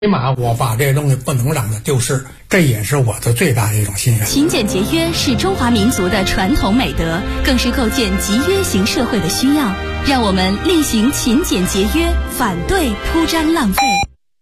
起码我把这东西不能让它丢失，这也是我的最大的一种心愿。 勤俭节约是中华民族的传统美德，更是构建集约型社会的需要。让我们力行勤俭节约，反对铺张浪费。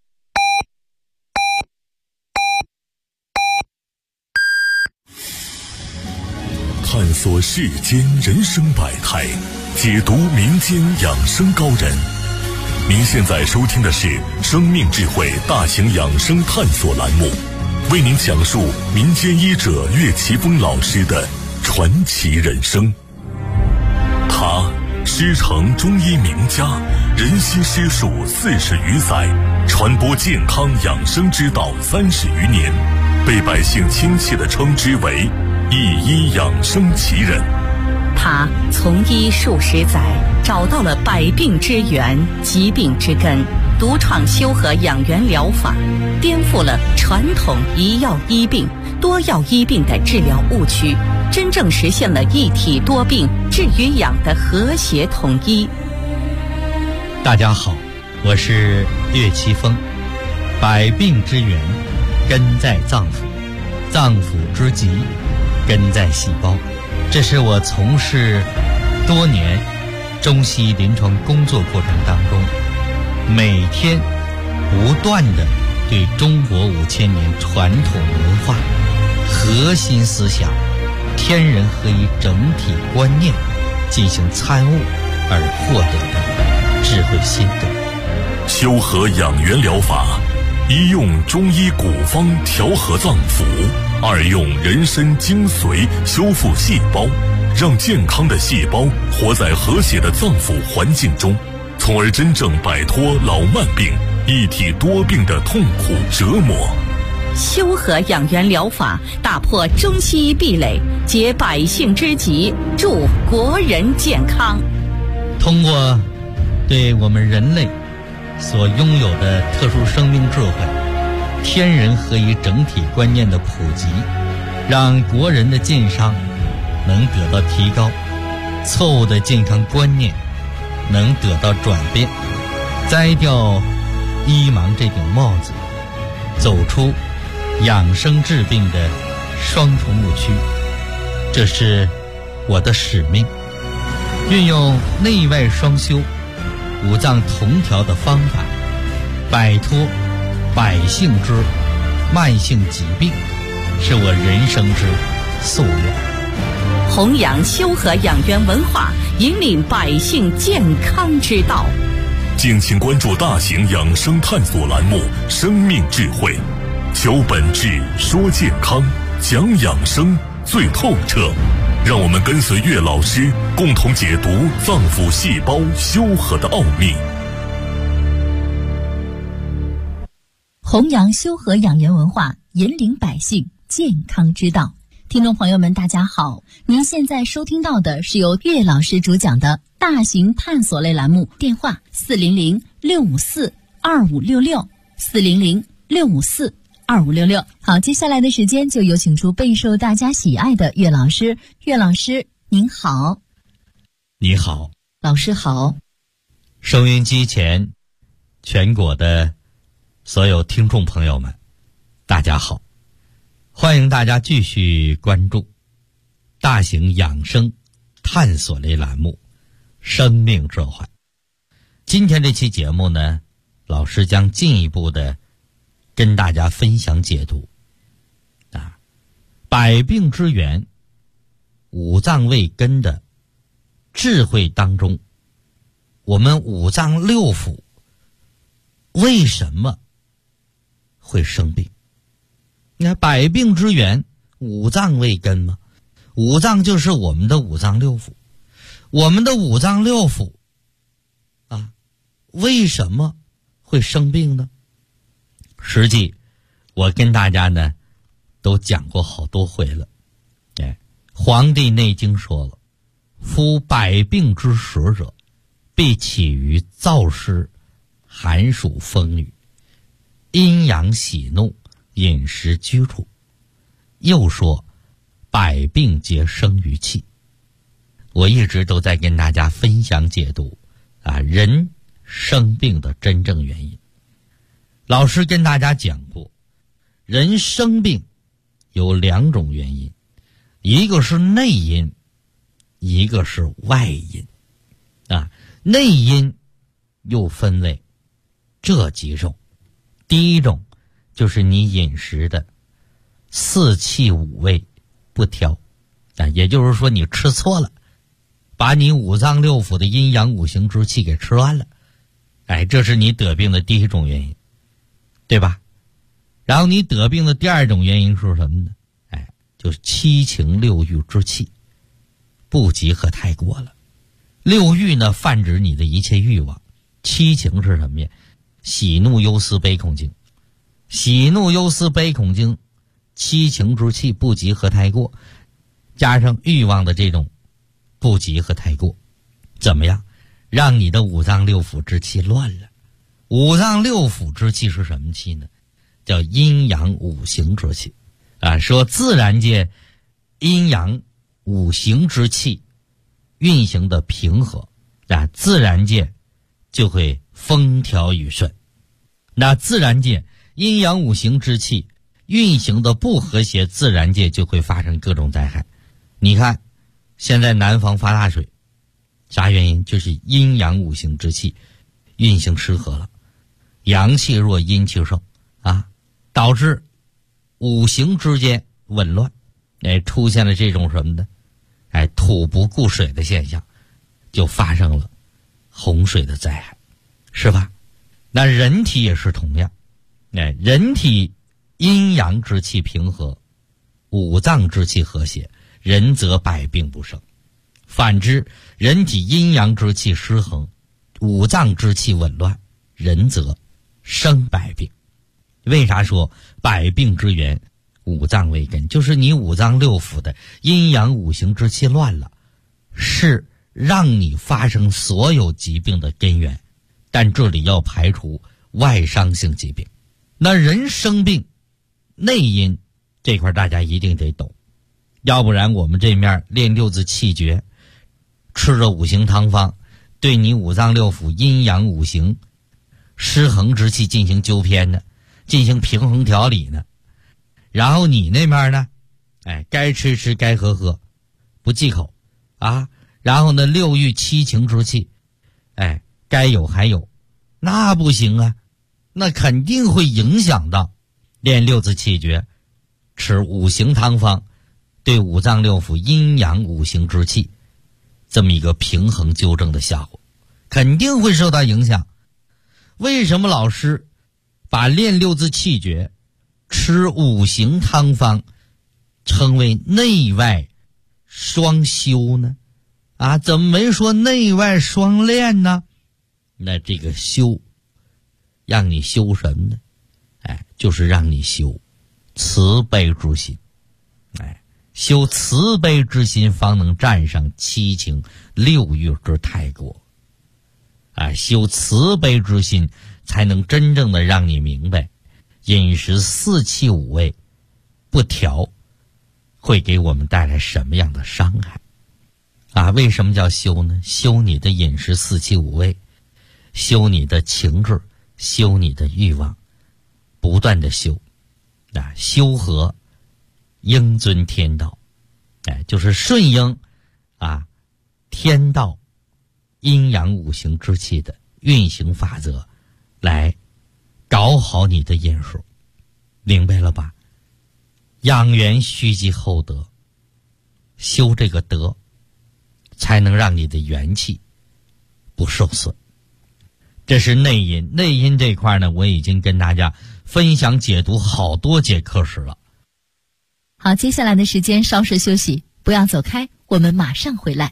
探索世间人生百态，解读民间养生高人。您现在收听的是生命智慧大型养生探索栏目，为您讲述民间医者岳奇峰老师的传奇人生。他师承中医名家，人心师术40余载，传播健康养生之道30余年，被百姓亲切地称之为一医养生奇人。 他从医数十载，找到了百病之源、疾病之根，独创修和养元疗法，颠覆了传统一药医病、多药医病的治疗误区，真正实现了一体多病治与养的和谐统一。 大家好，我是岳奇峰。百病之源根在脏腑，脏腑之疾根在细胞。这是我从事多年中西医临床工作过程当中，每天不断的对中国5000年传统文化核心思想天人合一整体观念进行参悟而获得的智慧心得。 修和养元疗法，一用中医古方调和脏腑，二用人参精髓修复细胞，让健康的细胞活在和谐的脏腑环境中，从而真正摆脱老慢病、一体多病的痛苦折磨。 修和养元疗法打破中西医壁垒，解百姓之急，助国人健康。 通过对我们人类所拥有的特殊生命智慧、天人合一整体观念的普及，让国人的健康能得到提高，错误的健康观念能得到转变，摘掉医盲这顶帽子，走出养生治病的双重误区。这是我的使命，运用内外双修、五脏同调的方法，摆脱百姓之慢性疾病，是我人生之夙愿。 弘扬修和养元文化，引领百姓健康之道。 敬请关注大型养生探索栏目《生命智慧》，求本质，说健康，讲养生最透彻。让我们跟随岳老师，共同解读脏腑细胞修和的奥秘。 弘扬修和养元文化，引领百姓健康之道。听众朋友们大家好，您现在收听到的是由岳老师主讲的大型探索类栏目，电话400-654-2566 400-654-2566。好，接下来的时间就有请出备受大家喜爱的岳老师。岳老师您好。 你好。 老师好。 收音机前全国的所有听众朋友们大家好，欢迎大家继续关注大型养生探索类栏目生命智慧。今天这期节目呢，老师将进一步的跟大家分享解读百病之源、五脏未根的智慧当中，我们五脏六腑为什么会生病？你看百病之源，五脏未根嘛，五脏就是我们的五脏六腑。我们的五脏六腑为什么会生病呢？实际我跟大家呢都讲过好多回了。黄帝内经说了，夫百病之始者，必起于燥湿、寒暑风雨、阴阳喜怒、饮食居处。又说百病皆生于气。我一直都在跟大家分享解读人生病的真正原因。 老师跟大家讲过，人生病有2种原因，一个是内因，一个是外因啊。内因又分为这几种。第一种就是你饮食的4气5味不调啊，也就是说你吃错了，把你5脏6腑的阴阳5行之气给吃乱了，这是你得病的第一种原因，对吧？然后你得病的第2种原因是什么呢？就是7情6欲之气不及和太过了。6欲呢，泛指你的一切欲望。7情是什么呀？喜怒忧思悲恐惊。喜怒忧思悲恐惊7情之气不及和太过，加上欲望的这种不及和太过，怎么样？让你的5脏6腑之气乱了。5脏6腑之气是什么气呢？叫阴阳5行之气说自然界阴阳5行之气运行的平和自然界就会风调雨顺。那自然界阴阳5行之气运行的不和谐，自然界就会发生各种灾害。你看现在南方发大水，啥原因？就是阴阳5行之气运行失和了，阳气弱阴气盛导致5行之间紊乱，出现了这种什么呢？土不顾水的现象，就发生了洪水的灾害，是吧？那人体也是同样，人体阴阳之气平和，5脏之气和谐，人则百病不生。反之，人体阴阳之气失衡，5脏之气紊乱，人则生百病。为啥说百病之源5脏为根？就是你5脏6腑的阴阳5行之气乱了，是让你发生所有疾病的根源。但这里要排除外伤性疾病。那人生病内因这块大家一定得懂，要不然我们这面练6字气诀，吃着5行汤方，对你5脏6腑阴阳5行失衡之气进行纠偏呢，进行平衡调理呢。然后你那边呢，该吃吃该喝喝，不忌口然后呢6欲7情之气该有还有，那不行啊，那肯定会影响到练6字气诀，吃5行汤方对5脏6腑阴阳5行之气这么一个平衡纠正的效果，肯定会受到影响。为什么老师把练6字气诀吃5行汤方称为内外双修呢？怎么没说内外双练呢？那这个修让你修什么呢？就是让你修慈悲之心。修慈悲之心，方能战胜7情6欲之太过。修慈悲之心，才能真正的让你明白饮食4气5味不调会给我们带来什么样的伤害为什么叫修呢？修你的饮食4气5味，修你的情志，修你的欲望，不断的修修和应遵天道，就是顺应天道阴阳5行之气的运行法则，来搞好你的饮食，明白了吧？养元须积厚德，修这个德，才能让你的元气不受损。这是内因。内因这块呢，我已经跟大家分享解读好多节课时了。 好，接下来的时间稍事休息，不要走开，我们马上回来。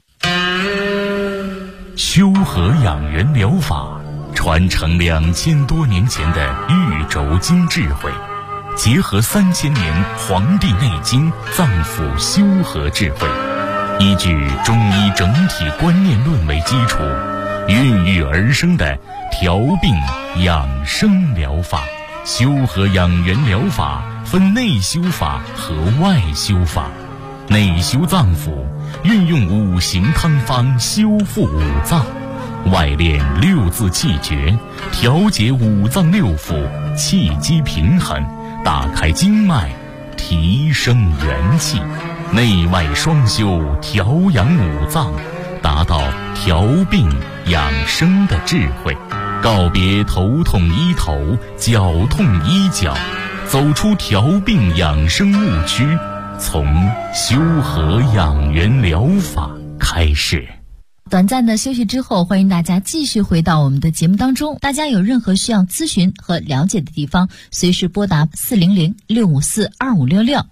修和养元疗法传承2000多年前的玉轴经智慧，结合3000年《黄帝内经》脏腑修和智慧，依据中医整体观念论为基础，孕育而生的调病养生疗法。修和养元疗法分内修法和外修法。内修脏腑，运用5行汤方修复5脏； 外练六字气诀，调节五脏六腑，气机平衡，打开经脉，提升元气，内外双修，调养五脏，达到调病养生的智慧，告别头痛医头，脚痛医脚，走出调病养生误区，从修和养元疗法开始。 短暂的休息之后，欢迎大家继续回到我们的节目当中。大家有任何需要咨询和了解的地方，随时拨打400-654-2566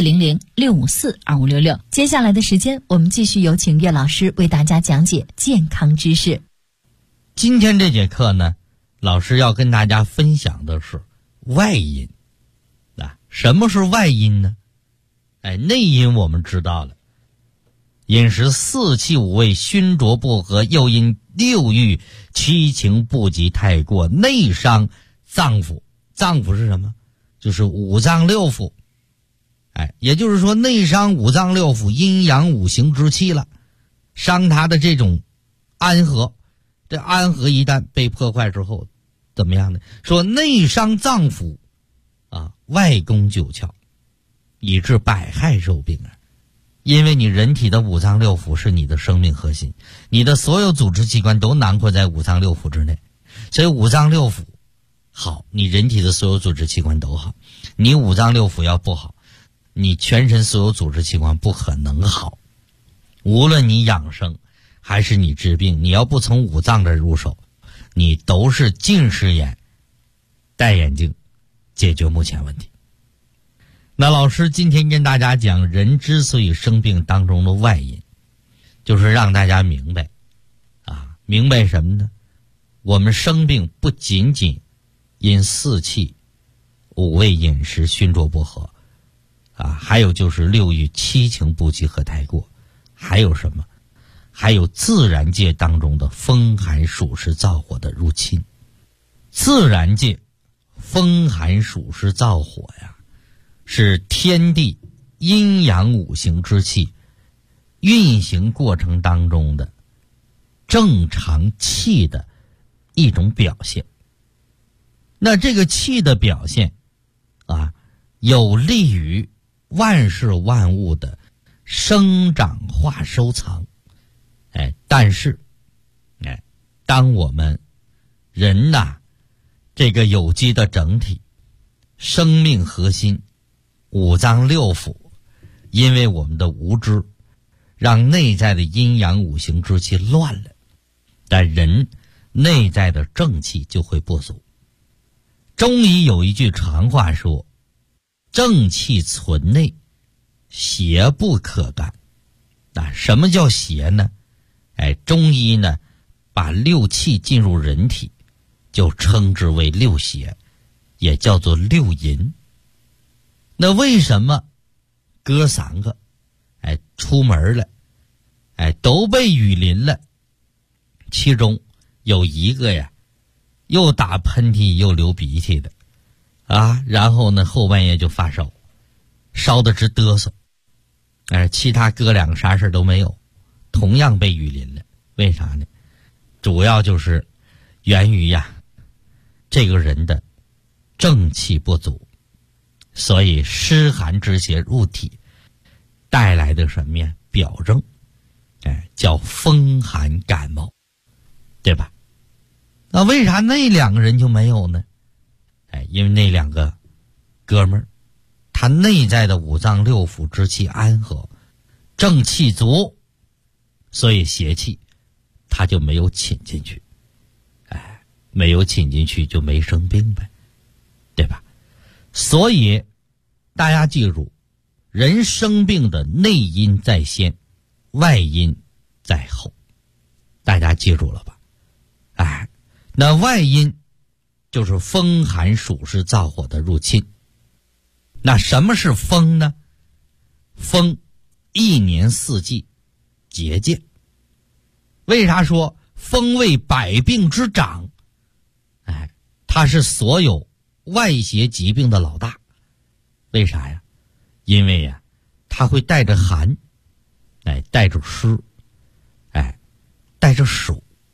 400-654-2566。接下来的时间，我们继续有请岳老师为大家讲解健康知识。 今天这节课呢，老师要跟大家分享的是外因。什么是外因呢？内因我们知道了，饮食四气五味熏灼不和，又因六欲七情不及太过，内伤脏腑。脏腑是什么？就是五脏六腑。也就是说内伤五脏六腑阴阳五行之气了，伤它的这种安和。这安和一旦被破坏之后怎么样呢？说内伤脏腑外攻九窍，以致百害受病啊！因为你人体的五脏六腑是你的生命核心，你的所有组织器官都囊括在五脏六腑之内，所以五脏六腑好，你人体的所有组织器官都好。你五脏六腑要不好，你全身所有组织器官不可能好。无论你养生还是你治病，你要不从五脏这入手，你都是近视眼戴眼镜解决目前问题。那老师今天跟大家讲人之所以生病当中的外因，就是让大家明白明白什么呢？我们生病不仅仅因四气五味饮食熏灼不和还有就是六欲七情不及和太过，还有什么？还有自然界当中的风寒暑湿燥火的入侵。自然界风寒暑湿燥火是天地阴阳五行之气运行过程当中的正常气的一种表现。那这个气的表现有利于万事万物的生长化收藏。但是当我们人这个有机的整体生命核心五脏六腑，因为我们的无知让内在的阴阳五行之气乱了，但人内在的正气就会不足。中医有一句常话说，正气存内，邪不可干。什么叫邪呢？中医呢把六气进入人体就称之为六邪，也叫做六淫。那为什么哥三个出门了都被雨淋了，其中有一个又打喷嚏又流鼻涕的然后呢后半夜就发烧，烧得直嘚瑟，其他哥两个啥事都没有，同样被雨淋了。为啥呢？主要就是源于这个人的正气不足，所以湿寒之邪入体带来的什么呀？表征叫风寒感冒，对吧？那为啥那两个人就没有呢？因为那两个哥们儿他内在的五脏六腑之气安和，正气足，所以邪气他就没有侵进去，没有侵进去就没生病呗，对吧？所以大家记住，人生病的内因在先，外因在后，大家记住了吧？那外因就是风寒暑湿燥火的入侵。那什么是风呢？风一年四季节见。为啥说风为百病之长？它是所有外邪疾病的老大。为啥呀？因为它会带着寒，带着湿，带着暑，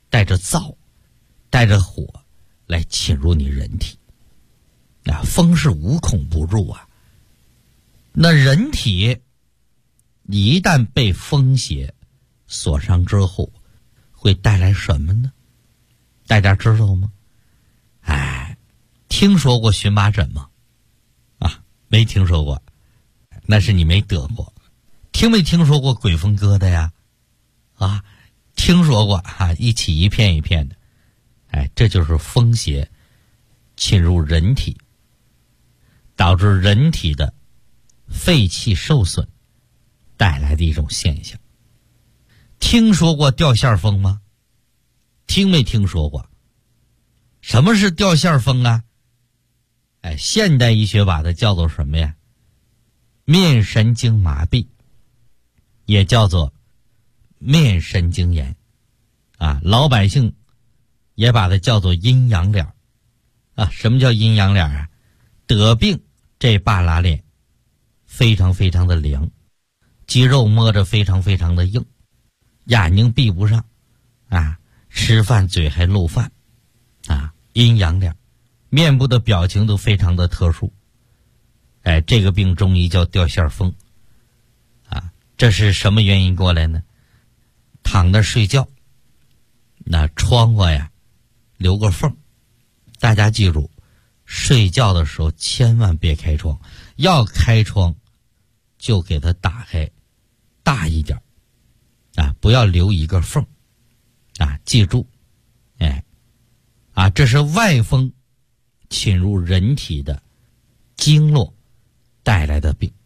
带着燥，带着火来侵入你人体。风是无孔不入啊。那人体一旦被风邪所伤之后，会带来什么呢？大家知道吗？听说过荨麻疹吗？没听说过，那是你没得过。听没听说过鬼风疙瘩呀？听说过一起一片一片的。这就是风邪侵入人体，导致人体的肺气受损带来的一种现象。听说过掉线风吗？听没听说过？什么是掉线风啊？现代医学把它叫做什么呀？面神经麻痹，也叫做面神经炎老百姓也把它叫做阴阳脸什么叫阴阳脸啊？得病这半拉脸非常非常的凉，肌肉摸着非常非常的硬，眼睛闭不上吃饭嘴还漏饭阴阳脸，面部的表情都非常的特殊。这个病中医叫掉线风这是什么原因过来呢？躺着睡觉，那窗户呀留个缝，大家记住，睡觉的时候千万别开窗，要开窗就给它打开大一点不要留一个缝记住这是外风侵入人体的经络带来的病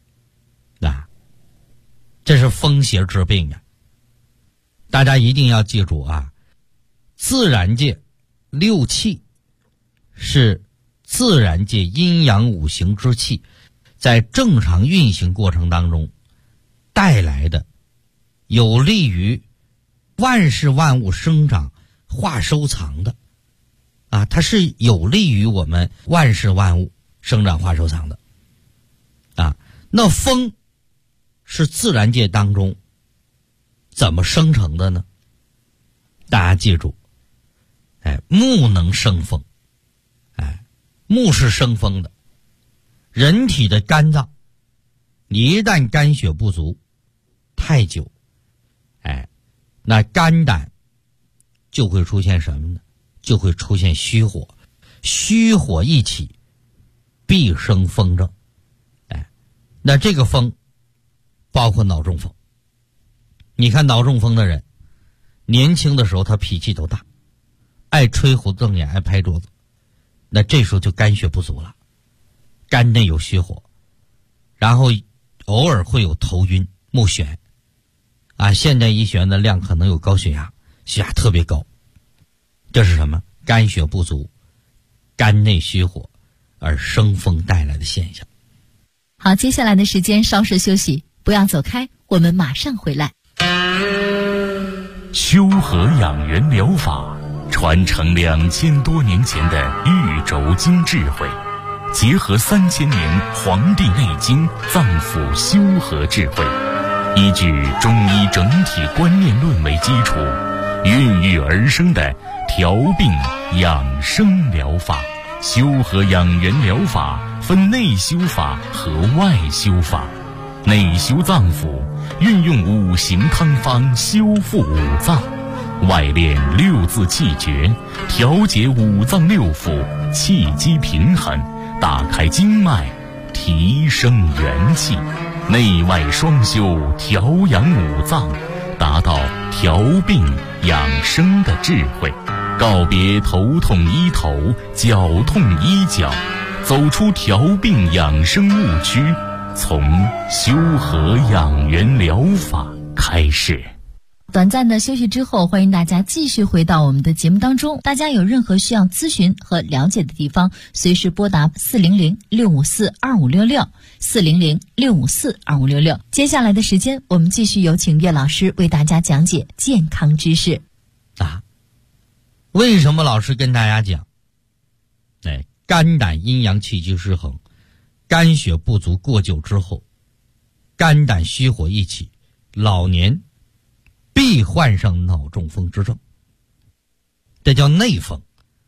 这是风邪之病大家一定要记住自然界六气是自然界阴阳五行之气在正常运行过程当中带来的有利于万事万物生长化收藏的它是有利于我们万事万物生长化收藏的那风是自然界当中怎么生成的呢？大家记住木能生风木是生风的。人体的肝脏一旦肝血不足太久那肝胆就会出现什么呢？就会出现虚火，虚火一起必生风症那这个风包括脑中风。你看脑中风的人年轻的时候他脾气都大，爱吹胡子瞪眼，爱拍桌子，那这时候就肝血不足了，肝内有虚火，然后偶尔会有头晕目眩现代医学的量可能有高血压，血压特别高，这是什么？肝血不足，肝内虚火而生风带来的现象。 好，接下来的时间稍事休息，不要走开，我们马上回来。 修和养元疗法传承2000多年前的玉轴经智慧，结合3000年《黄帝内经》脏腑修和智慧，依据中医整体观念论为基础，孕育而生的调病养生疗法。修和养元疗法分内修法和外修法。内修脏腑，运用五行汤方修复五脏；外练六字气诀，调节五脏六腑，气机平衡，打开经脉，提升元气。内外双修，调养五脏，达到调病养生的智慧。告别头痛医头，脚痛医脚，走出调病养生误区，从修和养元疗法开始。 短暂的休息之后，欢迎大家继续回到我们的节目当中。大家有任何需要咨询和了解的地方，随时拨打400-654-2566 400-654-2566。接下来的时间，我们继续有请岳老师为大家讲解健康知识。 为什么老师跟大家讲肝胆阴阳气机失衡，肝血不足过久之后，肝胆虚火一起，老年必患上脑中风之症这叫内风。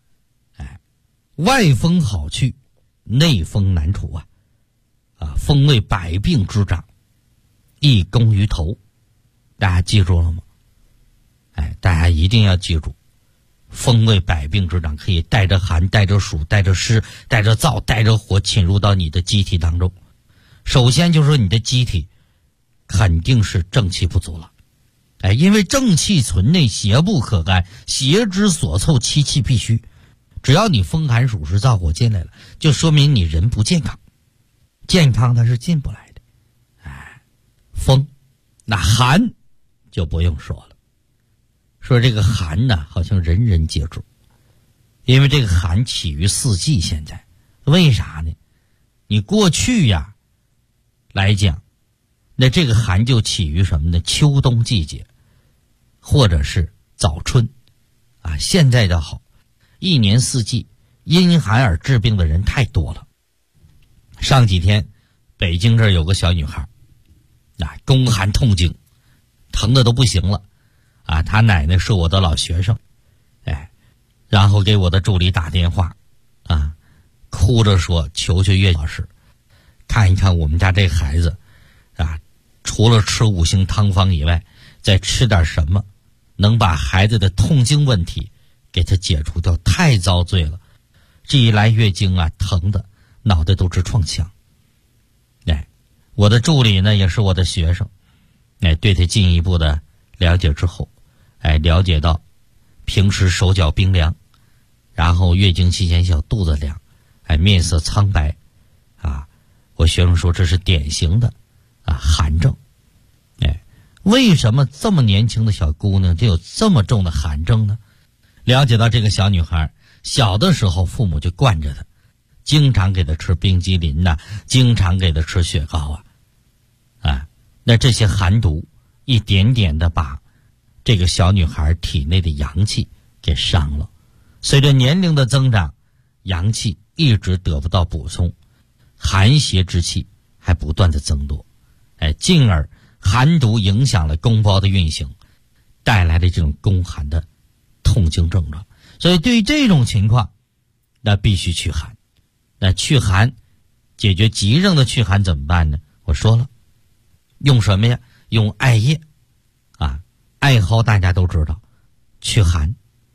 外风好去，内风难除啊！风为百病之长，易攻于头，大家记住了吗？大家一定要记住，风为百病之长，可以带着寒、带着暑、带着湿、带着燥、带着火侵入到你的机体当中。首先就是说你的机体肯定是正气不足了，因为正气存内，邪不可干，邪之所凑，其气必虚。只要你风寒暑湿燥火进来了，就说明你人不健康，健康它是进不来的。风，那寒就不用说了。说这个寒呢，好像人人皆知，因为这个寒起于四季。现在为啥呢？你过去呀来讲，那这个寒就起于什么呢？秋冬季节，或者是早春现在的好，一年四季因寒而治病的人太多了。上几天北京这儿有个小女孩宫寒痛经，疼的都不行了她奶奶是我的老学生，然后给我的助理打电话哭着说求求岳老师看一看我们家这孩子除了吃5星汤方以外，再吃点什么能把孩子的痛经问题给他解除掉，太遭罪了。这一来月经疼的脑袋都直撞墙。我的助理呢也是我的学生，对他进一步的了解之后，了解到平时手脚冰凉，然后月经期间小肚子凉，面色苍白我学生说这是典型的寒症。为什么这么年轻的小姑娘就有这么重的寒症呢？了解到这个小女孩小的时候父母就惯着她，经常给她吃冰激凌经常给她吃雪糕那这些寒毒一点点的把这个小女孩体内的阳气给伤了。随着年龄的增长，阳气一直得不到补充，寒邪之气还不断的增多，进而寒毒影响了宫包的运行，带来的这种宫寒的痛经症状。所以对于这种情况，那必须祛寒。那祛寒，解决急症的祛寒怎么办呢？我说了，用什么呀？用艾叶艾蒿大家都知道，祛寒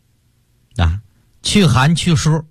祛寒祛湿，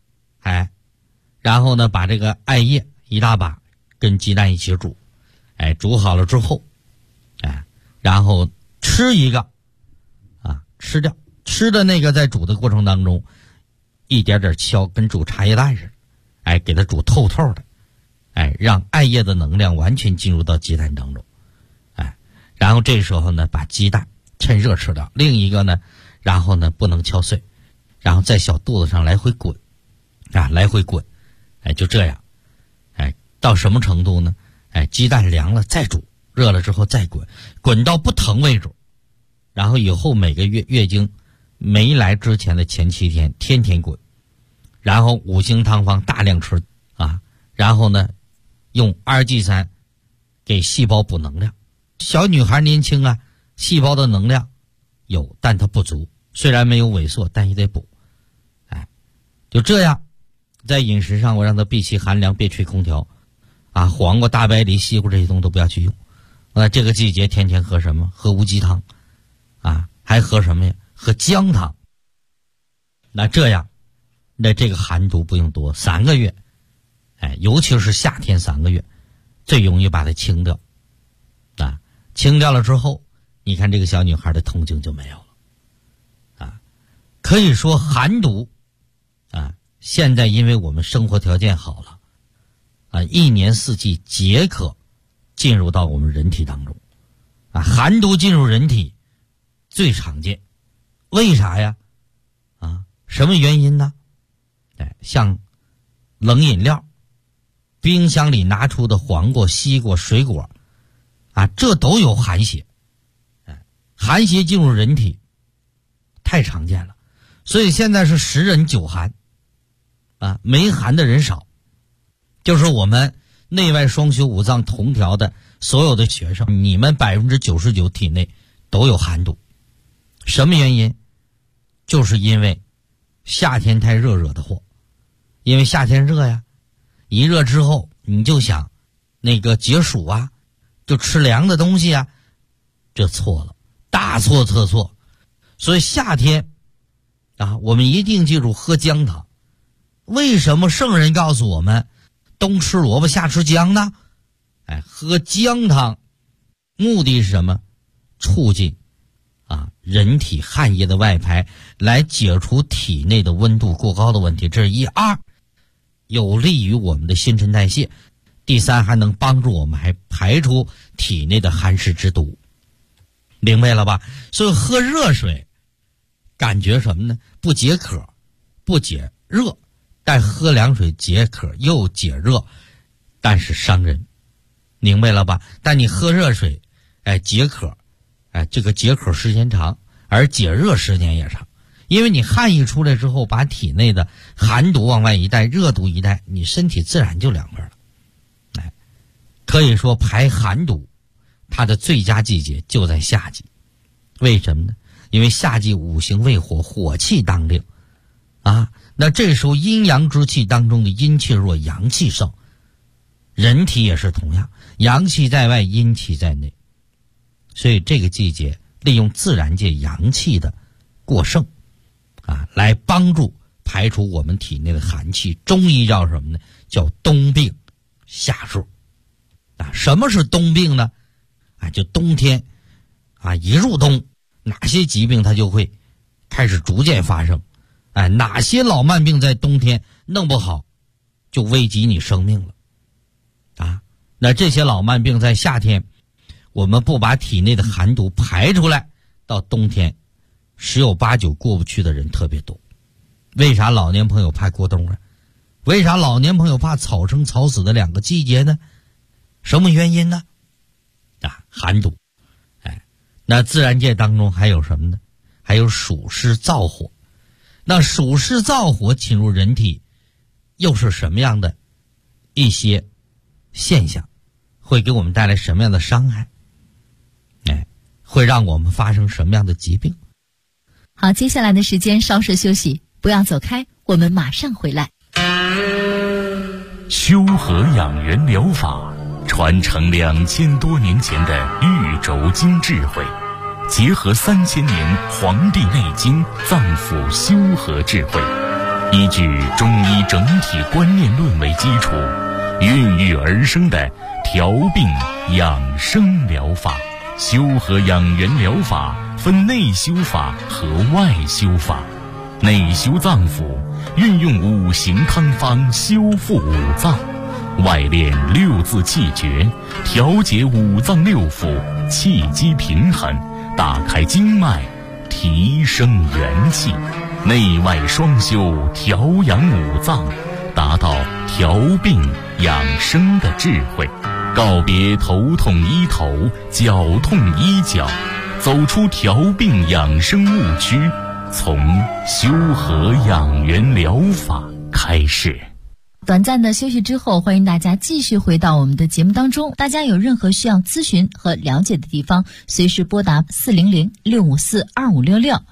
然后呢把这个艾叶一大把跟鸡蛋一起煮，煮好了之后然后吃一个吃掉，吃的那个在煮的过程当中一点点敲，跟煮茶叶蛋似的，给它煮透透的，让艾叶的能量完全进入到鸡蛋当中，然后这时候呢把鸡蛋趁热吃掉，另一个呢然后呢不能敲碎，然后在小肚子上来回滚来回滚，就这样到什么程度呢？鸡蛋凉了再煮，热了之后再滚，滚到不疼为止。然后以后每个月经没来之前的前7天天天滚，然后5星汤方大量吃然后呢用2G3给细胞补能量。小女孩年轻细胞的能量有，但它不足，虽然没有萎缩但也得补。就这样在饮食上我让她避其寒凉，别吹空调黄瓜大白梨西瓜这些东西都不要去用。这个季节天天喝什么？喝乌鸡汤还喝什么呀？喝姜汤。那这样那这个寒毒不用多，3个月尤其是夏天3个月最容易把它清掉清掉了之后，你看这个小女孩的痛经就没有了可以说寒毒现在因为我们生活条件好了一年四季皆可进入到我们人体当中寒毒进入人体最常见。为啥呀？什么原因呢？像冷饮料，冰箱里拿出的黄瓜、西瓜、水果这都有寒邪。寒邪进入人体太常见了，所以现在是10人9寒没寒的人少。就是我们内外双修5脏同调的所有的学生，你们99%体内都有寒毒。什么原因？ 就是因为夏天太热惹的祸。因为夏天热呀，一热之后你就想那个解暑啊，就吃凉的东西啊，这错了，大错特错。所以夏天啊，我们一定记住喝姜汤。为什么圣人告诉我们冬吃萝卜夏吃姜呢？喝姜汤目的是什么？促进人体汗液的外排，来解除体内的温度过高的问题，这是一。二，有利于我们的新陈代谢。第三，还能帮助我们还排出体内的寒湿之毒。明白了吧？所以喝热水感觉什么呢？不解渴不解热，但喝凉水解渴又解热，但是伤人。明白了吧？但你喝热水解渴，这个解渴时间长，而解热时间也长。因为你汗一出来之后，把体内的寒毒往外一带，热毒一带，你身体自然就凉快了。可以说排寒毒它的最佳季节就在夏季。为什么呢？因为夏季五行为火，火气当令那这时候阴阳之气当中的阴气弱，阳气盛。人体也是同样，阳气在外，阴气在内。所以这个季节利用自然界阳气的过剩来帮助排除我们体内的寒气。中医叫什么呢？叫冬病夏术。什么是冬病呢？就冬天一入冬，哪些疾病它就会开始逐渐发生。哪些老慢病在冬天弄不好就危及你生命了那这些老慢病在夏天我们不把体内的寒毒排出来，到冬天十有八九过不去的人特别多。为啥老年朋友怕过冬为啥老年朋友怕草生草死的两个季节呢？什么原因呢？寒毒。那自然界当中还有什么呢？还有暑湿燥火。那暑湿燥火侵入人体又是什么样的一些现象，会给我们带来什么样的伤害？会让我们发生什么样的疾病？ 好，接下来的时间稍事休息，不要走开，我们马上回来。 修和养元疗法传承2000多年前的玉轴经智慧，结合3000年《黄帝内经》脏腑修和智慧，依据中医整体观念论为基础，孕育而生的调病养生疗法。修和养元疗法分内修法和外修法。内修脏腑，运用五行汤方修复五脏；外练六字气诀，调节五脏六腑，气机平衡，打开经脉，提升元气。内外双修，调养五脏，达到调病养生的智慧。告别头痛医头，脚痛医脚，走出调病养生误区，从修和养元疗法开始。 短暂的休息之后，欢迎大家继续回到我们的节目当中。大家有任何需要咨询和了解的地方，随时拨打400-654-2566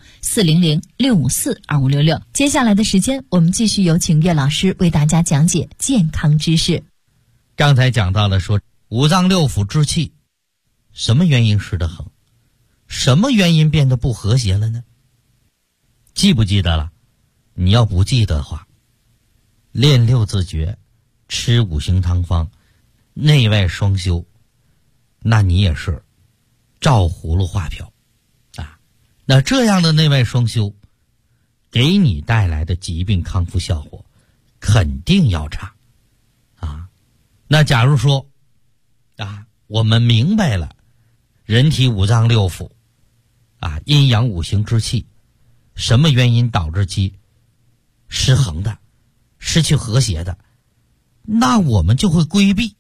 400-654-2566。接下来的时间，我们继续有请岳老师为大家讲解健康知识。 刚才讲到了说五脏六腑之气，什么原因失得衡？什么原因变得不和谐了呢？记不记得了？你要不记得的话，练六字诀，吃五行汤方，内外双修，那你也是照葫芦画瓢那这样的内外双修给你带来的疾病康复效果肯定要差那假如说我们明白了人体五脏六腑阴阳五行之气什么原因导致其失衡的，失去和谐的，那我们就会规避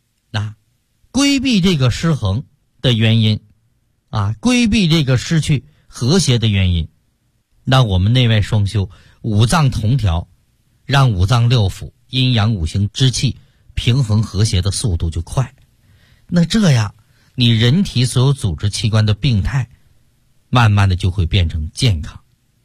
这个失衡的原因规避这个失去和谐的原因。那我们内外双修，五脏同调，让五脏六腑阴阳五行之气平衡和谐的速度就快。那这样你人体所有组织器官的病态慢慢的就会变成健康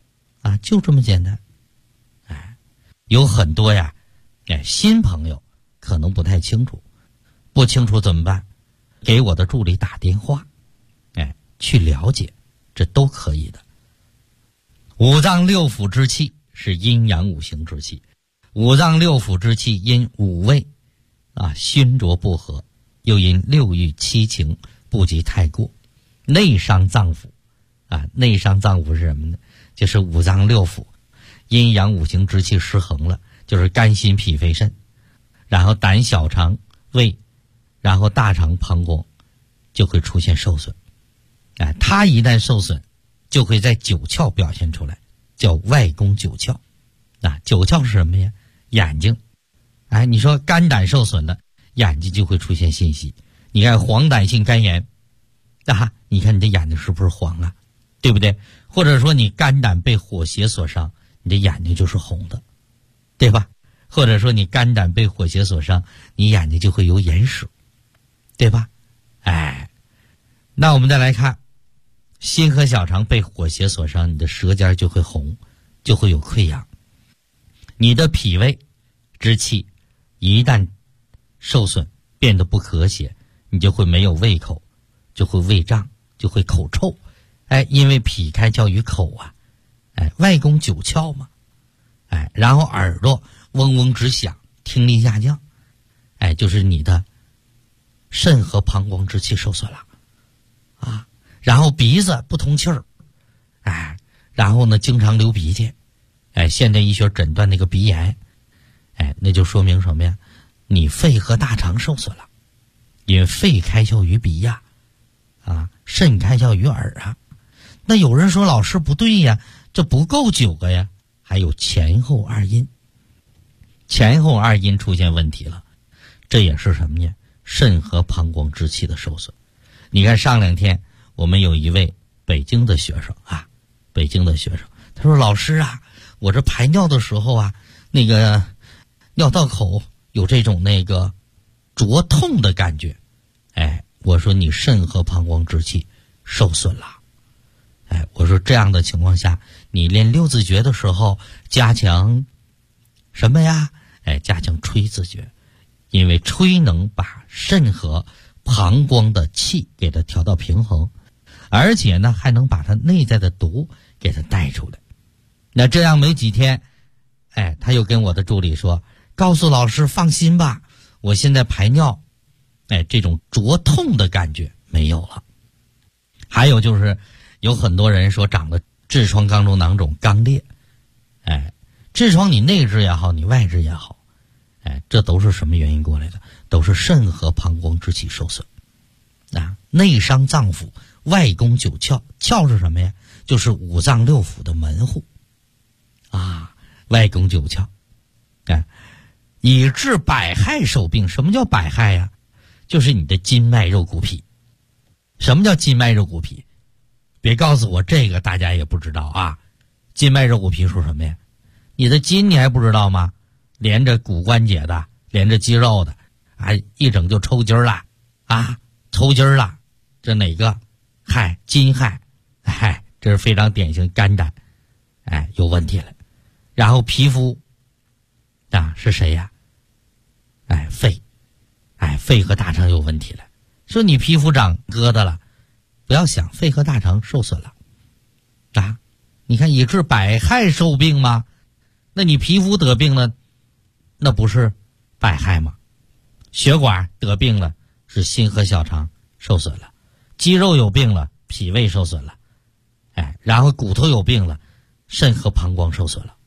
啊，就这么简单。有很多呀，新朋友可能不太清楚，不清楚怎么办？给我的助理打电话，去了解，这都可以的。五脏六腑之气是阴阳五行之气，五脏六腑之气因五味熏浊不和，又因六欲七情不及太过，内伤脏腑内伤脏腑是什么呢？就是五脏六腑阴阳五行之气失衡了，就是肝心脾肺肾，然后胆小肠胃，然后大肠膀胱就会出现受损。它一旦受损，就会在九窍表现出来，叫外宫九窍。九窍是什么呀？眼睛。你说肝胆受损了，眼睛就会出现信息。你看黄疸性肝炎你看你的眼睛是不是黄啊？对不对？或者说你肝胆被火邪所伤，你的眼睛就是红的，对吧？或者说你肝胆被火邪所伤，你眼睛就会有眼屎，对吧？那我们再来看心和小肠被火邪所伤，你的舌尖就会红，就会有溃疡。你的脾胃之气一旦受损，变得不和谐，你就会没有胃口，就会胃胀，就会口臭。因为脾开窍于口外宫九窍嘛。然后耳朵嗡嗡直响，听力下降。就是你的肾和膀胱之气受损了然后鼻子不通气儿，然后呢经常流鼻涕，现代医学诊断那个鼻炎，那就说明什么呀？你肺和大肠受损了，因为肺开窍于鼻呀，肾开窍于耳那有人说老师不对呀，这不够9个呀，还有前后二阴，前后二阴出现问题了，这也是什么呢？肾和膀胱之气的受损。你看上2天我们有一位北京的学生北京的学生，他说老师我这排尿的时候那个尿道口有这种那个灼痛的感觉。我说你肾和膀胱之气受损了。我说这样的情况下，你练六字诀的时候加强什么呀？加强吹字诀，因为吹能把肾和膀胱的气给它调到平衡，而且呢还能把它内在的毒给它带出来。那这样没几天，他又跟我的助理说，告诉老师放心吧，我现在排尿，这种灼痛的感觉没有了。还有就是有很多人说长了痔疮肛中囊肿肛裂，痔疮你内痔也好，你外痔也好，这都是什么原因过来的？都是肾和膀胱之气受损内伤脏腑，外宫九窍。窍是什么呀？就是五脏六腑的门户外宫九窍以治百害受病。什么叫百害呀？就是你的筋脉肉骨皮。什么叫筋脉肉骨皮？别告诉我这个大家也不知道筋脉肉骨皮说什么呀？你的筋你还不知道吗？连着骨关节的，连着肌肉的一整就抽筋了抽筋了，这哪个筋害这是非常典型肝胆有问题了。然后皮肤是谁呀？肺肺和大肠有问题了。说你皮肤长疙瘩了，不要想，肺和大肠受损了你看以治百害受病吗？那你皮肤得病了，那不是百害吗？血管得病了，是心和小肠受损了；肌肉有病了，脾胃受损了；然后骨头有病了，肾和膀胱受损了。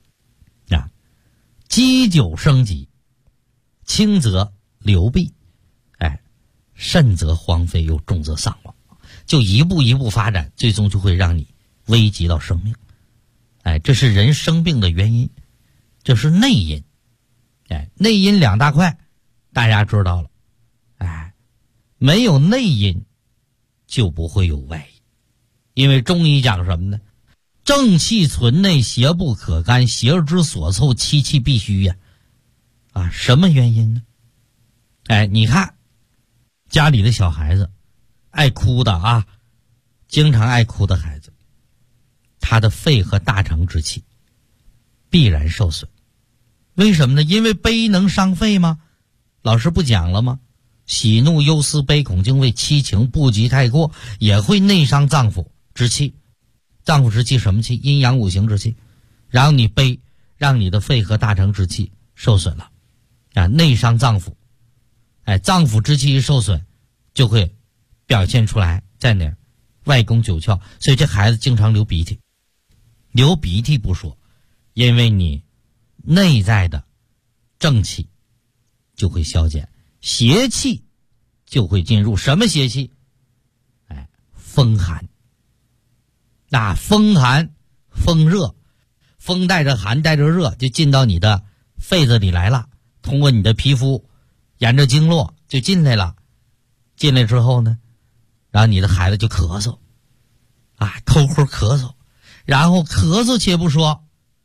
积久生疾，轻则流弊，甚则荒废，又重则丧亡，就一步一步发展，最终就会让你危及到生命。这是人生病的原因，这是内因。内因2大块，大家知道了。没有内因就不会有外因，因为中医讲什么呢？正气存内，邪不可干，邪之所凑，其气必虚呀。什么原因呢？你看家里的小孩子爱哭的经常爱哭的孩子， 他的肺和大肠之气必然受损。为什么呢？因为悲能伤肺吗？老师不讲了吗？喜怒忧思悲恐惊畏七情不及太过，也会内伤脏腑之气。脏腑之气什么气？阴阳五行之气。然后你悲，让你的肺和大肠之气受损了内伤脏腑。脏腑之气一受损，就会表现出来在哪儿？外宫九窍。所以这孩子经常流鼻涕。流鼻涕不说，因为你内在的正气就会消减，邪气就会进入。什么邪气？风寒。风寒风热，风带着寒带着热就进到你的肺子里来了，通过你的皮肤沿着经络就进来了。进来之后呢，然后你的孩子就咳嗽抠抠咳嗽，然后咳嗽且不说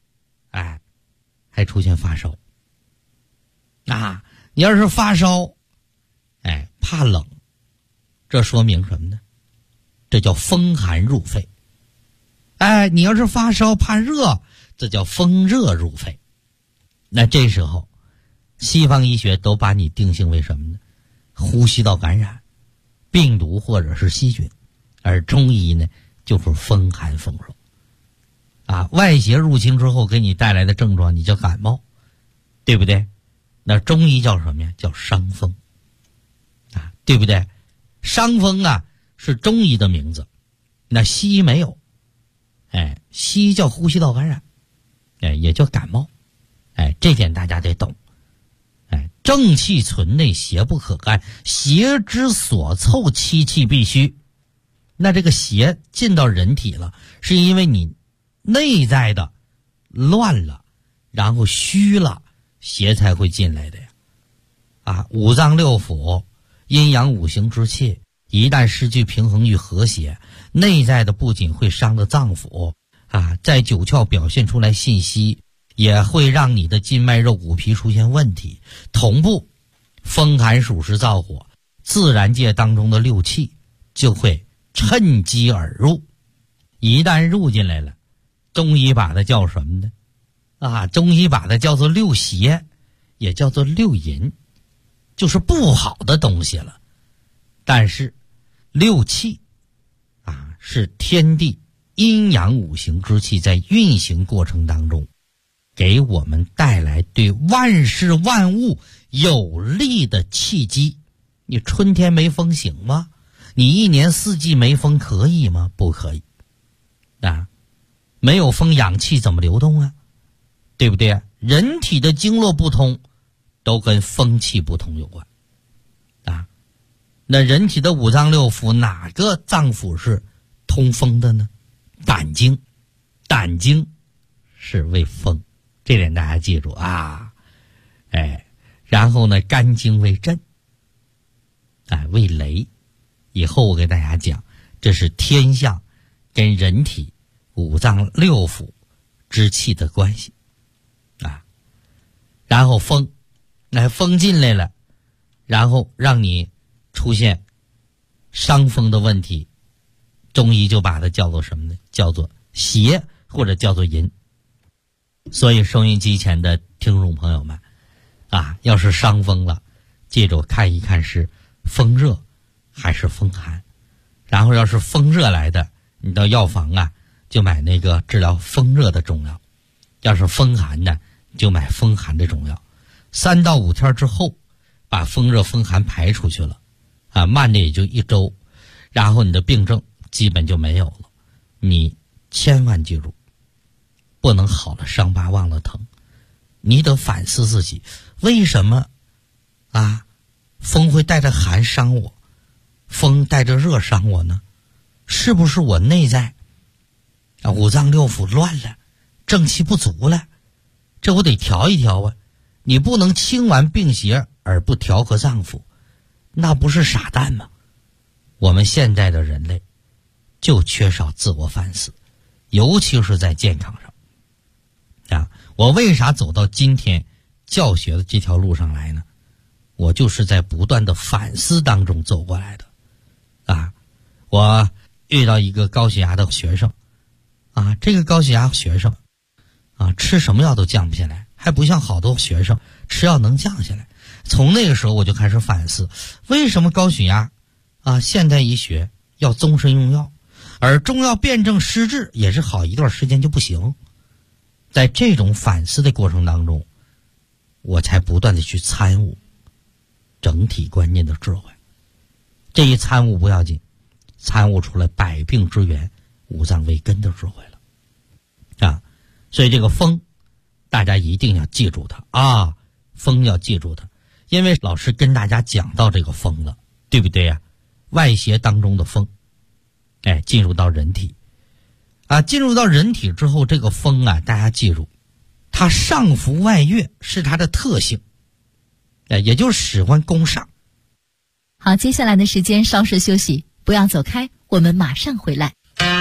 还出现发烧。你要是发烧怕冷，这说明什么呢？这叫风寒入肺。你要是发烧怕热，这叫风热入肺。那这时候西方医学都把你定性为什么呢？呼吸道感染，病毒或者是细菌。而中医呢，就是风寒风热外邪入侵之后给你带来的症状，你叫感冒，对不对？那中医叫什么呀？叫伤风对不对？伤风是中医的名字，那西医没有。西医叫呼吸道感染，也叫感冒。这点大家得懂。正气存内，邪不可干，邪之所凑，七气必虚。那这个邪进到人体了，是因为你内在的乱了，然后虚了，邪才会进来的呀。五脏六腑阴阳五行之气一旦失去平衡与和谐，内在的不仅会伤了脏腑在九窍表现出来信息，也会让你的筋脉肉骨皮出现问题。同步风寒暑湿燥火，自然界当中的六气就会趁机而入。一旦入进来了，中医把它叫什么呢？中医把它叫做六邪，也叫做六淫，就是不好的东西了。但是六气是天地阴阳五行之气在运行过程当中给我们带来对万事万物有利的契机。你春天没风行吗？你一年四季没风可以吗？不可以没有风氧气怎么流动对不对？人体的经络不通都跟风气不通有关那人体的五脏六腑哪个脏腑是通风的呢？胆经。胆经是为风，这点大家记住然后呢，肝经为震为雷。以后我给大家讲，这是天象跟人体五脏六腑之气的关系然后风风进来了，然后让你出现伤风的问题，中医就把它叫做什么呢？叫做邪，或者叫做淫。所以收音机前的听众朋友们要是伤风了，记住看一看是风热还是风寒。然后要是风热来的，你到药房就买那个治疗风热的中药。要是风寒的，就买风寒的中药。3到5天之后把风热风寒排出去了慢的也就1周，然后你的病症基本就没有了。你千万记住，不能好了伤疤忘了疼。你得反思自己，为什么风会带着寒伤我，风带着热伤我呢？是不是我内在五脏六腑乱了，正气不足了？这我得调一调你不能清完病邪而不调和脏腑，那不是傻蛋吗？我们现在的人类就缺少自我反思，尤其是在健康上我为啥走到今天教学的这条路上来呢？我就是在不断的反思当中走过来的我遇到一个高血压的学生啊，这个高血压学生啊，吃什么药都降不下来，还不像好多学生吃药能降下来。从那个时候我就开始反思，为什么高血压啊，现代医学要终身用药，而中药辨证施治也是好一段时间就不行。在这种反思的过程当中，我才不断的去参悟整体观念的智慧。这一参悟不要紧，参悟出来百病之源、五脏为根的智慧了啊！所以这个风，大家一定要记住它啊！风要记住它，因为老师跟大家讲到这个风了，对不对呀？外邪当中的风，哎，进入到人体啊，进入到人体之后，这个风啊，大家记住，它上浮外越是它的特性，哎，也就是喜欢攻上。 好，接下来的时间稍事休息，不要走开，我们马上回来。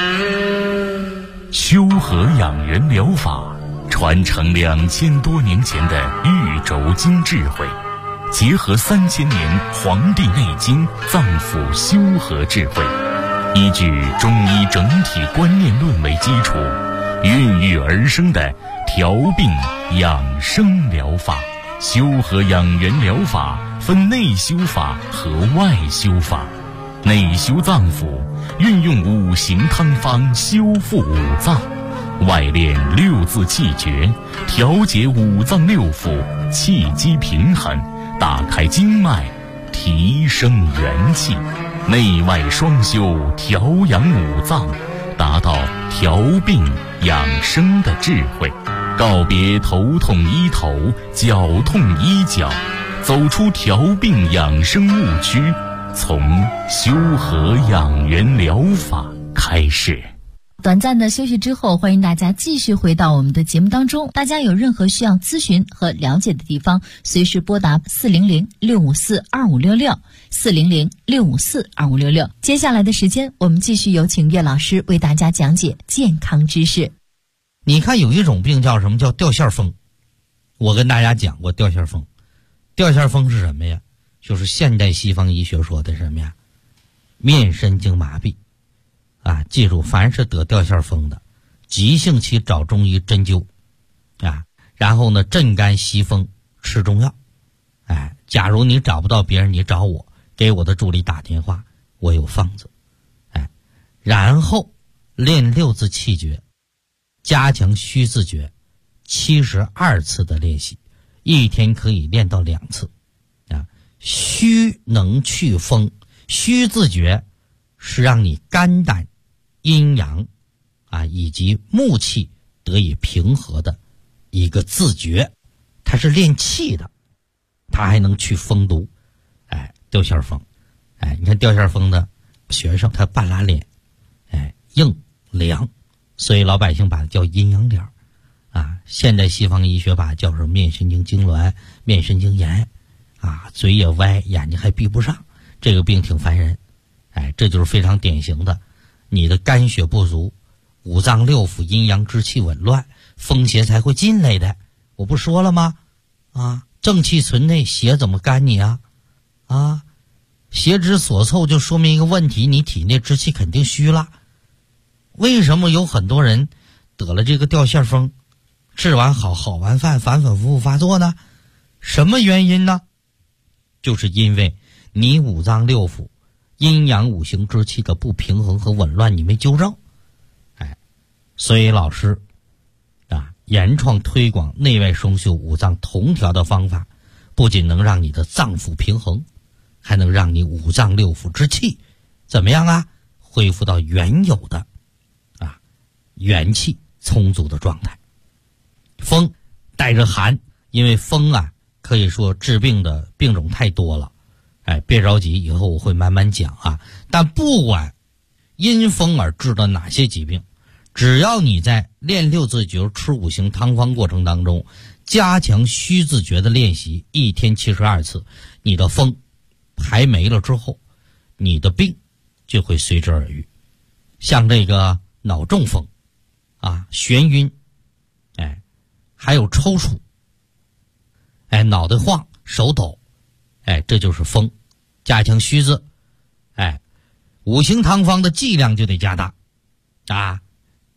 修和养元疗法传承2000多年前的玉轴经智慧，结合3000年《黄帝内经》脏腑修和智慧，依据中医整体观念论为基础，孕育而生的调病养生疗法。修和养元疗法分内修法和外修法。内修脏腑，运用五行汤方修复五脏；外练六字气诀，调节五脏六腑，气机平衡，打开经脉，提升元气。内外双修，调养五脏，达到调病养生的智慧。告别头痛医头，脚痛医脚，走出调病养生误区，从修和养元疗法开始。 短暂的休息之后，欢迎大家继续回到我们的节目当中。大家有任何需要咨询和了解的地方，随时拨打400-654-2566 400-654-2566。接下来的时间，我们继续有请岳老师为大家讲解健康知识。 你看有一种病叫什么？叫掉线风。我跟大家讲过掉线风。掉线风是什么呀？就是现代西方医学说的什么呀？面神经麻痹啊！记住，凡是得掉线风的，急性期找中医针灸啊，然后呢镇肝息风，吃中药。哎，假如你找不到别人，你找我，给我的助理打电话，我有方子。哎，然后练六字气诀，加强虚字诀，72次的练习，一天可以练到2次啊。虚能去风，虚字诀是让你肝胆阴阳啊以及木气得以平和的一个字诀，它是练气的，它还能去风毒。哎，掉线风，哎，你看掉线风的学生，他半拉脸，哎，硬凉，所以老百姓把它叫阴阳脸啊。现代西方医学把它叫做面神经痉挛、面神经炎啊，嘴也歪，眼睛还闭不上，这个病挺烦人。哎，这就是非常典型的，你的肝血不足，五脏六腑阴阳之气紊乱，风邪才会进来的。我不说了吗？啊，正气存内，邪怎么干你啊？啊，邪之所凑就说明一个问题，你体内之气肯定虚了。为什么有很多人得了这个掉线风，治完好，好完饭，反反复复发作呢？什么原因呢？就是因为你五脏六腑阴阳五行之气的不平衡和紊乱你没纠正。哎，所以老师啊，原创推广内外双修五脏同调的方法，不仅能让你的脏腑平衡，还能让你五脏六腑之气怎么样啊？恢复到原有的啊元气充足的状态。风带着寒，因为风啊可以说治病的病种太多了。哎，别着急，以后我会慢慢讲啊。但不管因风而治的哪些疾病，只要你在练六字诀、吃五行汤方过程当中，加强虚字诀的练习，一天72次，你的风排没了之后，你的病就会随之而愈。像这个脑中风啊，眩晕，哎，还有抽搐，哎，脑袋晃，手抖，哎，这就是风。加强虚字，哎，五行汤方的剂量就得加大啊。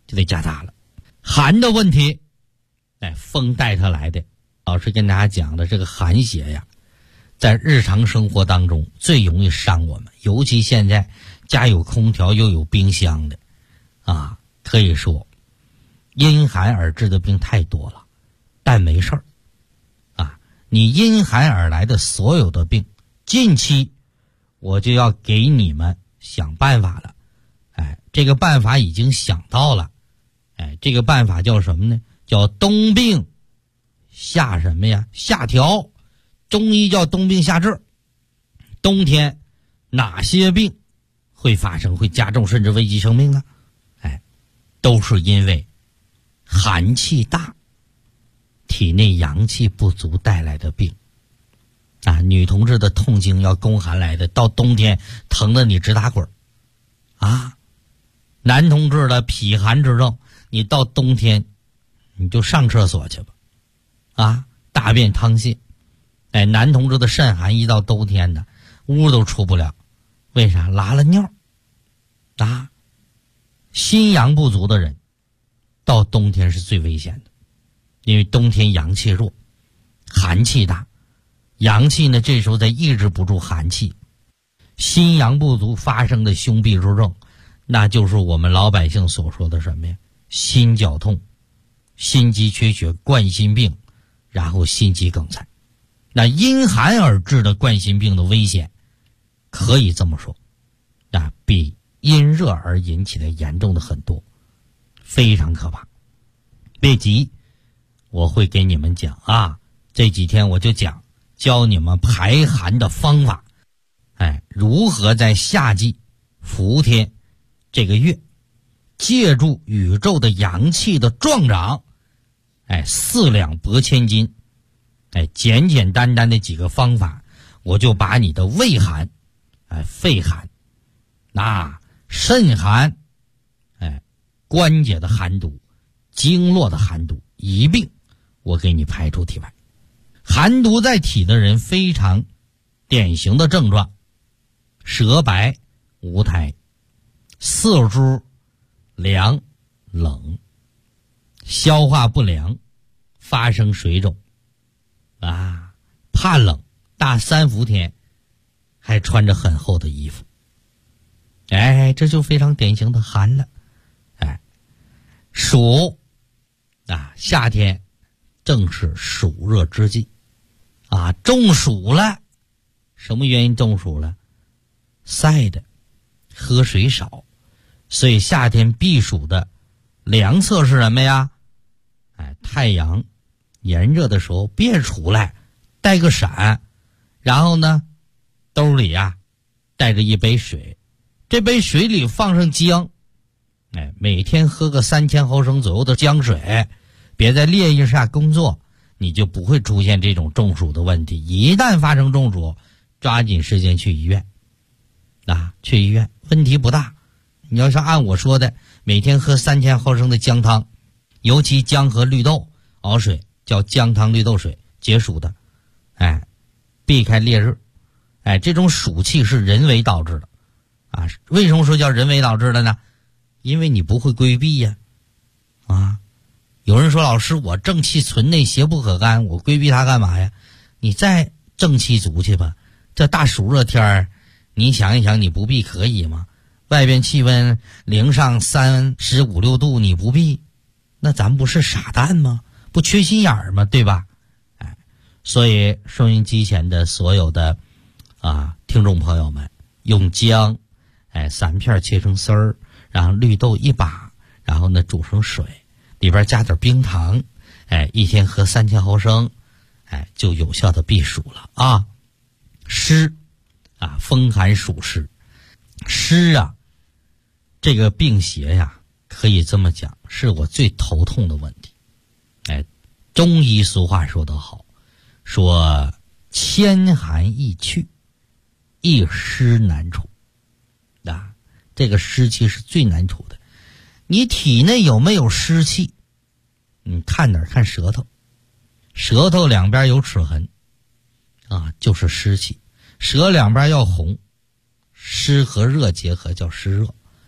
就得加大了。寒的问题，风带它来的。老师跟大家讲的这个寒邪呀，在日常生活当中最容易伤我们，尤其现在家有空调又有冰箱的啊，可以说因寒而致的病太多了。但没事儿啊，你因寒而来的所有的病，近期我就要给你们想办法了。这个办法已经想到了。这个办法叫什么呢？叫冬病夏什么呀？夏调。中医叫冬病夏治。冬天哪些病会发生，会加重甚至危及生命呢？都是因为寒气大，体内阳气不足带来的病啊。女同志的痛经要宫寒来的，到冬天疼得你直打滚啊。男同志的脾寒之症，你到冬天你就上厕所去吧啊，大便溏泻。男同志的肾寒，一到冬天的屋都出不了，为啥？拉了尿啊。心阳不足的人到冬天是最危险的，因为冬天阳气弱，寒气大，阳气呢这时候在抑制不住寒气，心阳不足发生的胸痹之症，那就是我们老百姓所说的什么呀？心绞痛、心肌缺血、冠心病，然后心肌梗塞。那因寒而致的冠心病的危险，可以这么说，比因热而引起的严重的很多，非常可怕。别急，我会给你们讲啊，这几天我就教你们排寒的方法。如何在夏季伏天这个月，借助宇宙的阳气的壮长，四两拨千斤，简简单单的几个方法，我就把你的胃寒、肺寒、肾寒、关节的寒毒、经络的寒毒一并我给你排出体外。寒毒在体的人非常典型的症状：舌白无苔，四肢凉冷，消化不良，发生水肿怕冷，大3伏天还穿着很厚的衣服，这就非常典型的寒了。暑夏天正是暑热之际中暑了。什么原因中暑了？晒的，喝水少。所以夏天避暑的良策是什么呀？太阳炎热的时候别出来，带个伞，然后呢兜里带着一杯水，这杯水里放上姜，每天喝个3000毫升左右的姜水，别在烈日下工作，你就不会出现这种中暑的问题。一旦发生中暑，抓紧时间去医院去医院，问题不大。你要是按我说的，每天喝3000毫升的姜汤，尤其姜和绿豆熬水，叫姜汤绿豆水，解暑的。避开烈日。这种暑气是人为导致的为什么说叫人为导致的呢？因为你不会规避呀有人说，老师，我正气存内，邪不可干，我规避它干嘛呀？你再正气足去吧，这大暑热天儿，你想一想，你不避可以吗？外边气温零上35、6度，你不避，那咱不是傻蛋吗？不缺心眼儿吗？对吧？所以收音机前的所有的听众朋友们，用姜散片切成丝儿，然后绿豆一把，然后呢煮成水，里边加点冰糖，一天喝3000毫升，就有效的避暑了湿风寒暑湿。湿这个病邪可以这么讲，是我最头痛的问题。中医俗话说得好，说千寒易去，一湿难除这个湿气是最难除的。你体内有没有湿气？你看哪儿？看舌头，舌头两边有齿痕就是湿气。舌两边要红，湿和热结合叫湿热。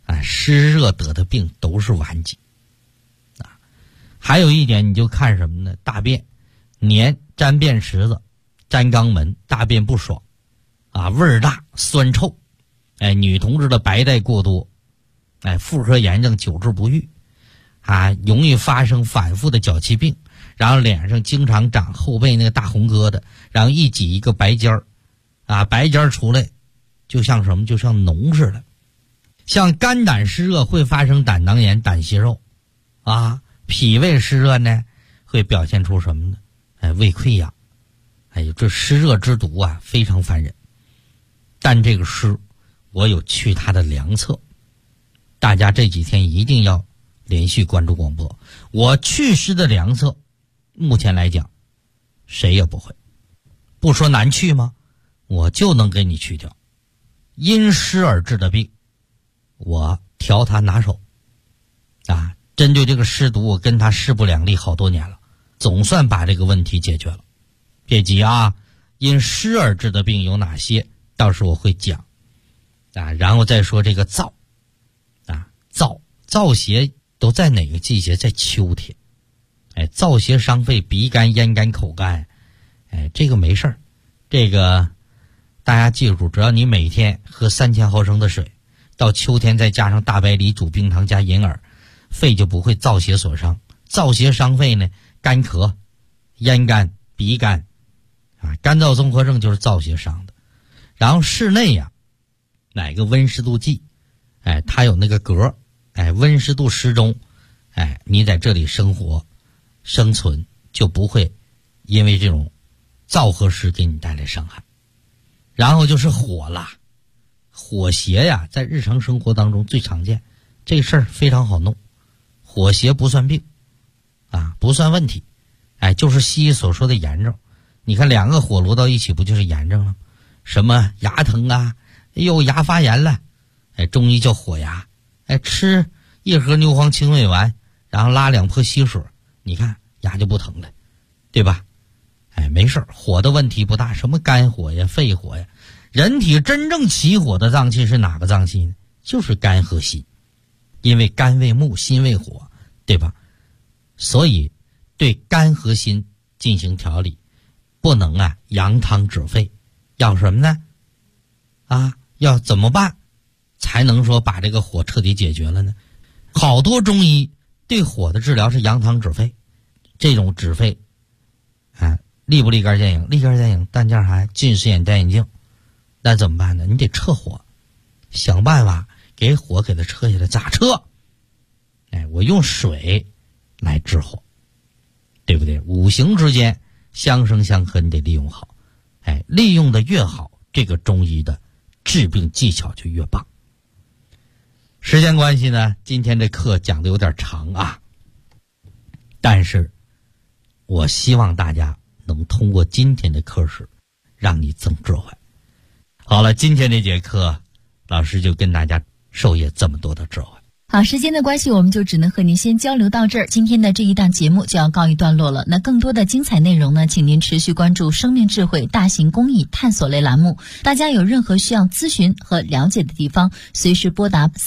湿热得的病都是顽疾啊。还有一点，你就看什么呢？大便黏粘便池子，粘肛门，大便不爽啊，味儿大，酸臭。女同志的白带过多，妇科炎症久治不愈啊，容易发生反复的脚气病，然后脸上经常长后背那个大红疙瘩，然后一挤一个白尖儿啊，白尖儿出来就像什么？就像脓似的。像肝胆湿热会发生胆囊炎、胆息肉啊，脾胃湿热呢会表现出什么呢？胃溃疡。这湿热之毒啊，非常烦人。但这个湿，我有祛它的良策，大家这几天一定要连续关注广播。我祛湿的良策，目前来讲，谁也不会。不说难去吗？我就能给你去掉。因湿而治的病，我调它拿手啊！针对这个湿毒，我跟他势不两立好多年了，总算把这个问题解决了。别急啊，因湿而治的病有哪些？到时候我会讲啊。然后再说这个燥啊，燥邪都在哪个季节？在秋天。燥邪伤肺，鼻干、咽干、口干，这个没事儿。这个大家记住，只要你每天喝3000毫升的水，到秋天再加上大白梨煮冰糖加银耳，肺就不会燥邪所伤。燥邪伤肺呢，干咳、咽干、鼻干啊，干燥综合症就是燥邪伤的。然后室内呀，哪个温湿度计，它有那个格，温湿度适中，你在这里生活生存就不会因为这种燥和湿给你带来伤害。然后就是火啦，火邪呀，在日常生活当中最常见，这事儿非常好弄。火邪不算病啊，不算问题，就是西医所说的炎症。你看两个火炉到一起，不就是炎症了？什么牙疼啊，牙发炎了，中医叫火牙，吃1盒牛黄清胃丸，然后拉2泼稀水，你看牙就不疼了，对吧？没事，火的问题不大，什么肝火呀、肺火呀。人体真正起火的脏器是哪个脏器呢？就是肝和心，因为肝为木，心为火，对吧？所以对肝和心进行调理，不能扬汤止沸，要什么呢？要怎么办才能说把这个火彻底解决了呢？好多中医对火的治疗是扬汤止沸，这种止沸立不立竿见影？立竿见影，但叫啥？近视眼戴眼镜。那怎么办呢？你得撤火，想办法给火给它撤下来。咋撤？我用水来治火，对不对？五行之间相生相克，你得利用好。利用的越好，这个中医的治病技巧就越棒。时间关系呢，今天这课讲的有点长啊，但是我希望大家能通过今天的课时让你增智慧。好了，今天这节课老师就跟大家授业这么多的智慧。 好，时间的关系，我们就只能和您先交流到这儿。今天的这一档节目就要告一段落了。那更多的精彩内容呢，请您持续关注生命智慧大型公益探索类栏目。大家有任何需要咨询和了解的地方，随时拨打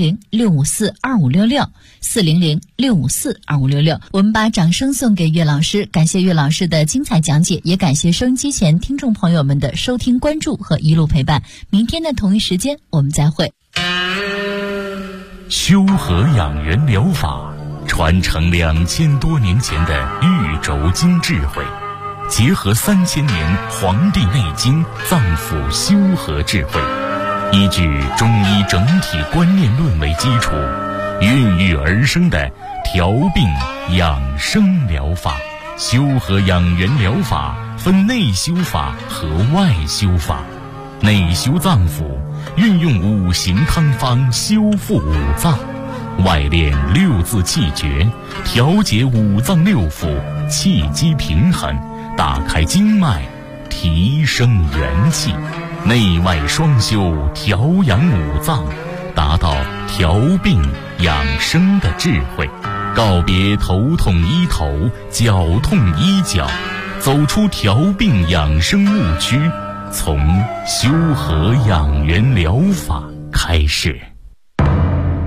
400-654-2566 400-654-2566。我们把掌声送给岳老师，感谢岳老师的精彩讲解，也感谢收音机前听众朋友们的收听、关注和一路陪伴。明天的同一时间我们再会。 修和养元疗法传承2000多年前的玉轴经智慧，结合3000年《黄帝内经》脏腑修和智慧，依据中医整体观念论为基础，孕育而生的调病养生疗法。修和养元疗法分内修法和外修法。内修脏腑，运用5行汤方修复5脏；外练6字气诀，调节5脏6腑，气机平衡，打开经脉，提升元气。内外双修，调养5脏，达到调病养生的智慧。告别头痛医头，脚痛医脚，走出调病养生误区，从修和养元疗法开始。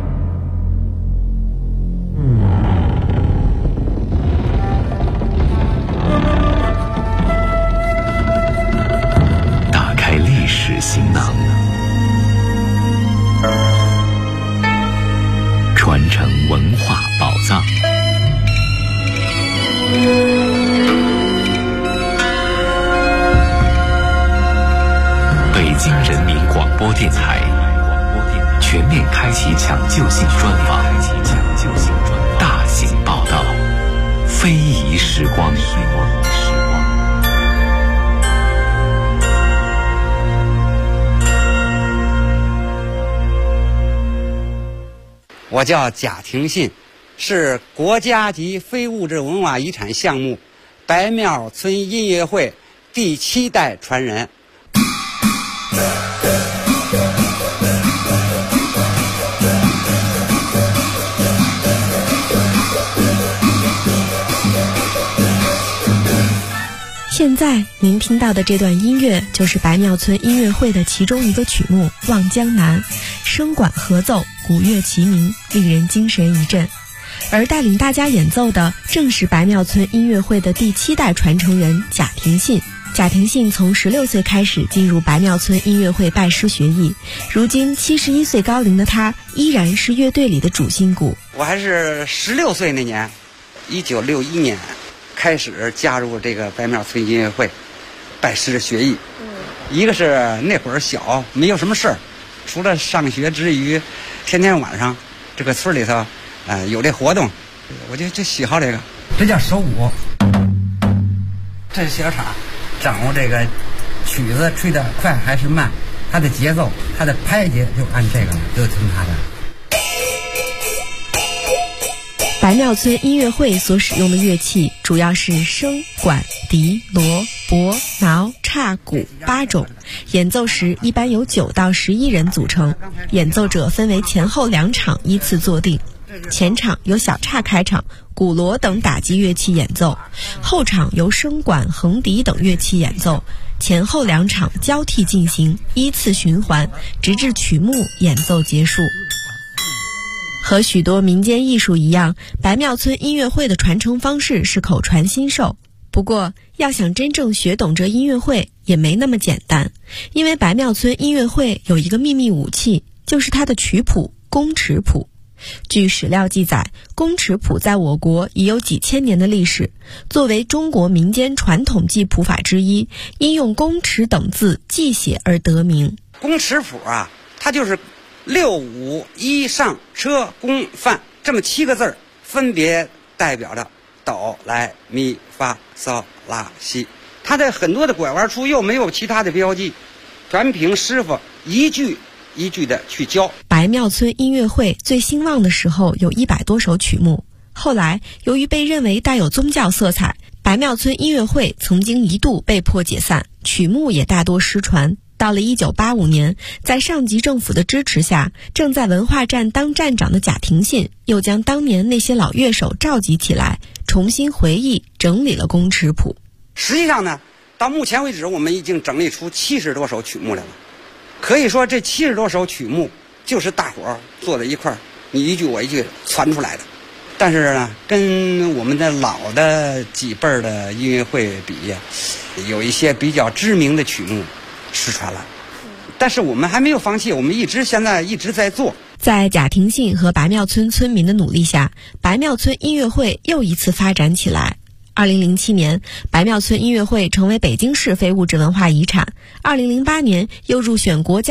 京人民广播电台全面开启抢救性专访，大型报道，非遗时光。 我叫贾廷信，是国家级非物质文化遗产项目白庙村音乐会第7代传人。 现在您听到的这段音乐就是白庙村音乐会的其中一个曲目《望江南》，声管合奏，鼓乐齐鸣，令人精神一振。而带领大家演奏的正是白庙村音乐会的第7代传承人贾廷信。贾廷信从16岁开始进入白庙村音乐会拜师学艺，如今71岁高龄的他依然是乐队里的主心骨。 我还是16岁那年，1961年开始加入这个白庙村音乐会，拜师学艺。一个是那会儿小，没有什么事儿，除了上学之余，天天晚上这个村里头，有这活动，我就喜好这个。这叫手鼓，这是小叉，掌握这个曲子吹得快还是慢，它的节奏，它的拍节就按这个，就听它的。 白庙村音乐会所使用的乐器主要是笙、管、笛、锣、钹、挠、叉、鼓8种，演奏时一般由9到11人组成，演奏者分为前后2场依次坐定。前场由小叉开场，鼓锣等打击乐器演奏，后场由笙管、横笛等乐器演奏，前后2场交替进行，依次循环，直至曲目演奏结束。和许多民间艺术一样，白庙村音乐会的传承方式是口传心授。不过，要想真正学懂这音乐会也没那么简单，因为白庙村音乐会有一个秘密武器，就是它的曲谱宫尺谱。据史料记载，宫尺谱在我国已有几千年的历史，作为中国民间传统记谱法之一，因用宫尺等字记写而得名。 宫尺谱啊，它就是6、5、1上车宫范这么7个字，分别代表着哆来咪发嗦拉西。它的很多的拐弯处又没有其他的标记，全凭师傅一句一句的去教。 白庙村音乐会最兴旺的时候有100多首曲目，后来由于被认为带有宗教色彩，白庙村音乐会曾经一度被迫解散，曲目也大多失传。到了1985年，在上级政府的支持下，正在文化站当站长的贾廷信又将当年那些老乐手召集起来，重新回忆整理了宫尺谱。 实际上呢，到目前为止我们已经整理出70多首曲目来了。可以说这70多首曲目就是大伙儿坐在一块儿，你一句我一句传出来的。但是呢，跟我们的老的几辈儿的音乐会比，有一些比较知名的曲目失传了。但是我们还没有放弃，我们现在一直在做。 在贾廷信和白庙村村民的努力下，白庙村音乐会又一次发展起来。2007年，白庙村音乐会成为北京市非物质文化遗产。2008年又入选国家